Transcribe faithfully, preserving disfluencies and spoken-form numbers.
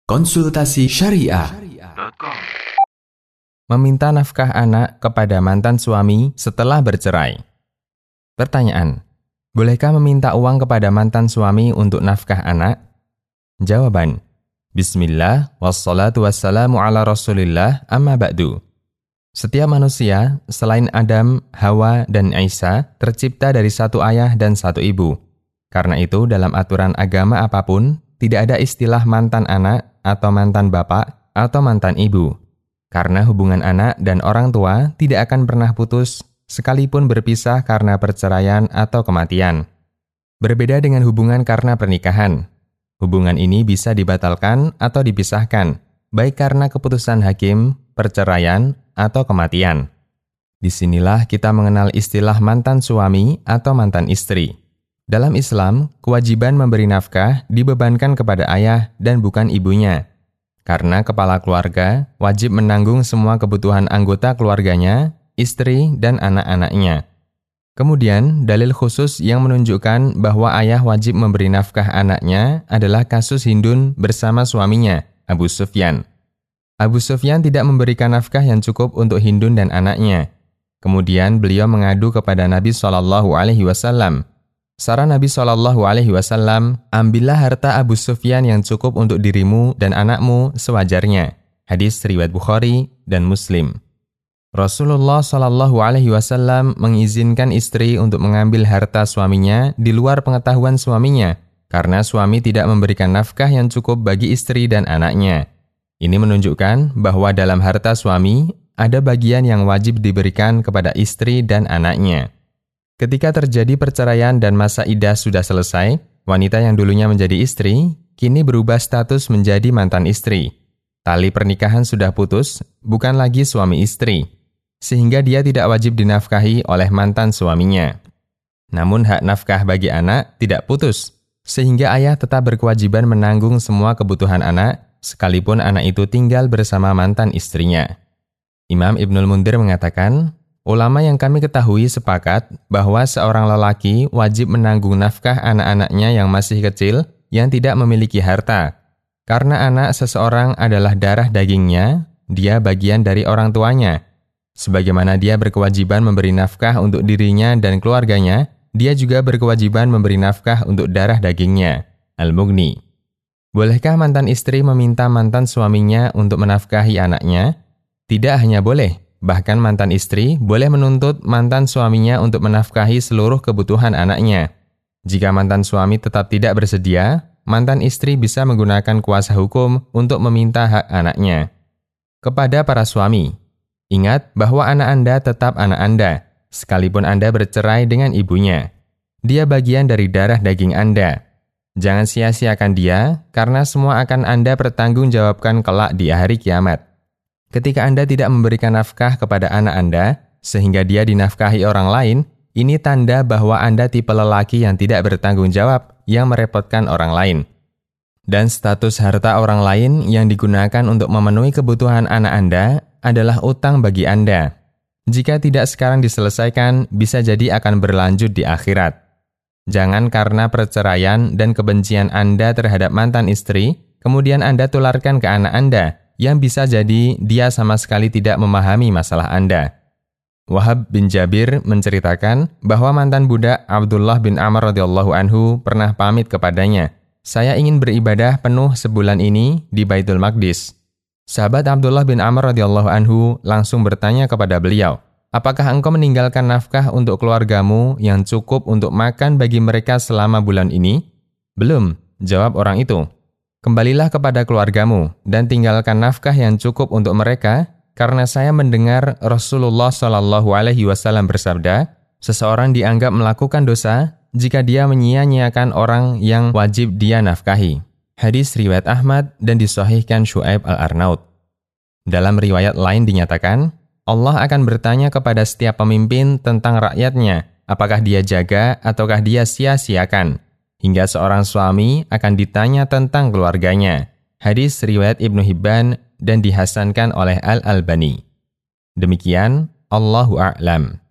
Konsultasi Syariah. Meminta nafkah anak kepada mantan suami setelah bercerai. Pertanyaan: bolehkah meminta uang kepada mantan suami untuk nafkah anak? Jawaban: Bismillah, wassalatu wassalamu ala rasulillah, amma ba'du. Setiap manusia, selain Adam, Hawa, dan Isa, tercipta dari satu ayah dan satu ibu. Karena itu, dalam aturan agama apapun, tidak ada istilah mantan anak, atau mantan bapak, atau mantan ibu. Karena hubungan anak dan orang tua tidak akan pernah putus, sekalipun berpisah karena perceraian atau kematian. Berbeda dengan hubungan karena pernikahan. Hubungan ini bisa dibatalkan atau dipisahkan, baik karena keputusan hakim, perceraian, atau kematian. Disinilah kita mengenal istilah mantan suami atau mantan istri. Dalam Islam, kewajiban memberi nafkah dibebankan kepada ayah dan bukan ibunya. Karena kepala keluarga wajib menanggung semua kebutuhan anggota keluarganya, istri, dan anak-anaknya. Kemudian, dalil khusus yang menunjukkan bahwa ayah wajib memberi nafkah anaknya adalah kasus Hindun bersama suaminya, Abu Sufyan. Abu Sufyan tidak memberikan nafkah yang cukup untuk Hindun dan anaknya. Kemudian beliau mengadu kepada Nabi shallallahu alaihi wasallam. Saran Nabi shallallahu alaihi wasallam, ambillah harta Abu Sufyan yang cukup untuk dirimu dan anakmu sewajarnya. Hadis riwayat Bukhari dan Muslim. Rasulullah shallallahu alaihi wasallam mengizinkan istri untuk mengambil harta suaminya di luar pengetahuan suaminya, karena suami tidak memberikan nafkah yang cukup bagi istri dan anaknya. Ini menunjukkan bahwa dalam harta suami, ada bagian yang wajib diberikan kepada istri dan anaknya. Ketika terjadi perceraian dan masa iddah sudah selesai, wanita yang dulunya menjadi istri, kini berubah status menjadi mantan istri. Tali pernikahan sudah putus, bukan lagi suami istri, sehingga dia tidak wajib dinafkahi oleh mantan suaminya. Namun hak nafkah bagi anak tidak putus, sehingga ayah tetap berkewajiban menanggung semua kebutuhan anak, sekalipun anak itu tinggal bersama mantan istrinya. Imam Ibnul Mundhir mengatakan, ulama yang kami ketahui sepakat bahwa seorang lelaki wajib menanggung nafkah anak-anaknya yang masih kecil yang tidak memiliki harta. Karena anak seseorang adalah darah dagingnya, dia bagian dari orang tuanya. Sebagaimana dia berkewajiban memberi nafkah untuk dirinya dan keluarganya, dia juga berkewajiban memberi nafkah untuk darah dagingnya. Al-Mughni. Bolehkah mantan istri meminta mantan suaminya untuk menafkahi anaknya? Tidak hanya boleh, bahkan mantan istri boleh menuntut mantan suaminya untuk menafkahi seluruh kebutuhan anaknya. Jika mantan suami tetap tidak bersedia, mantan istri bisa menggunakan kuasa hukum untuk meminta hak anaknya. Kepada para suami, ingat bahwa anak Anda tetap anak Anda, sekalipun Anda bercerai dengan ibunya. Dia bagian dari darah daging Anda. Jangan sia-siakan dia, karena semua akan Anda pertanggungjawabkan kelak di hari kiamat. Ketika Anda tidak memberikan nafkah kepada anak Anda, sehingga dia dinafkahi orang lain, ini tanda bahwa Anda tipe lelaki yang tidak bertanggung jawab, yang merepotkan orang lain. Dan status harta orang lain yang digunakan untuk memenuhi kebutuhan anak Anda adalah utang bagi Anda. Jika tidak sekarang diselesaikan, bisa jadi akan berlanjut di akhirat. Jangan karena perceraian dan kebencian Anda terhadap mantan istri, kemudian Anda tularkan ke anak Anda, yang bisa jadi dia sama sekali tidak memahami masalah Anda. Wahab bin Jabir menceritakan bahwa mantan budak Abdullah bin Amr radhiyallahu anhu pernah pamit kepadanya, "Saya ingin beribadah penuh sebulan ini di Baitul Maqdis." Sahabat Abdullah bin Amr radhiyallahu anhu langsung bertanya kepada beliau, "Apakah engkau meninggalkan nafkah untuk keluargamu yang cukup untuk makan bagi mereka selama bulan ini?" "Belum," jawab orang itu. "Kembalilah kepada keluargamu dan tinggalkan nafkah yang cukup untuk mereka, karena saya mendengar Rasulullah shallallahu alaihi wasallam bersabda, seseorang dianggap melakukan dosa jika dia menyia-nyiakan orang yang wajib dia nafkahi." Hadis riwayat Ahmad dan disahihkan Syu'aib Al-Arnaud. Dalam riwayat lain dinyatakan, Allah akan bertanya kepada setiap pemimpin tentang rakyatnya, apakah dia jaga ataukah dia sia-siakan. Hingga seorang suami akan ditanya tentang keluarganya. Hadis riwayat Ibnu Hibban dan dihasankan oleh Al-Albani. Demikian, Allahu a'lam.